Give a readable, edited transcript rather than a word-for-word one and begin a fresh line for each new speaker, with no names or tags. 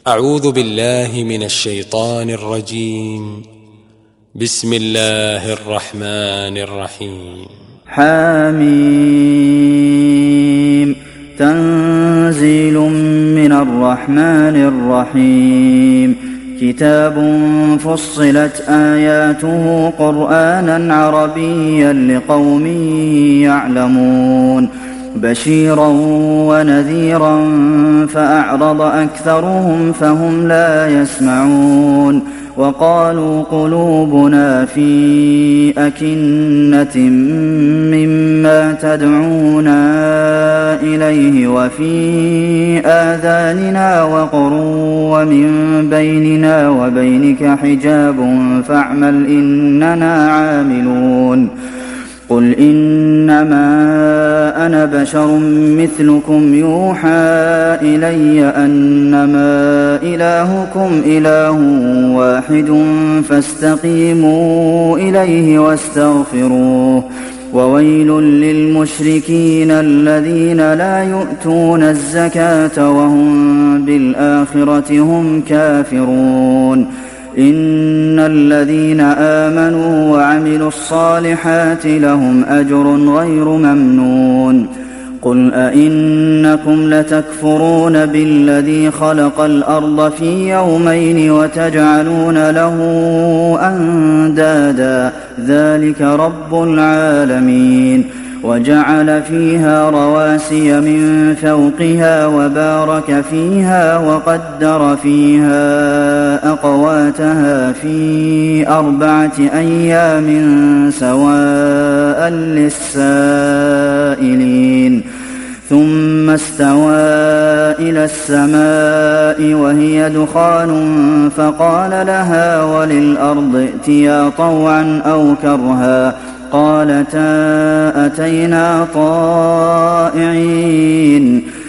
أعوذ بالله من الشيطان الرجيم. بسم الله الرحمن الرحيم.
حميم. تنزيل من الرحمن الرحيم. كتاب فصلت آياته قرآنا عربيا لقوم يعلمون بشيرا ونذيرا فأعرض أكثرهم فهم لا يسمعون وقالوا قلوبنا في أكنة مما تدعونا إليه وفي آذاننا وقر ومن بيننا وبينك حجاب فاعمل إننا عاملون قل إنما أنا بشر مثلكم يوحى إلي أنما إلهكم إله واحد فاستقيموا إليه واستغفروه وويل للمشركين الذين لا يؤتون الزكاة وهم بالآخرة هم كافرون إن الذين آمنوا وعملوا الصالحات لهم أجر غير ممنون قل أئنكم لتكفرون بالذي خلق الأرض في يومين وتجعلون له أندادا ذلك رب العالمين وجعل فيها رواسي من فوقها وبارك فيها وقدر فيها أقواتها في 4 أيام سواء للسائلين ثم استوى إلى السماء وهي دخان فقال لها وللأرض ائتيا طوعا أو كرها قالتا أتينا طائعين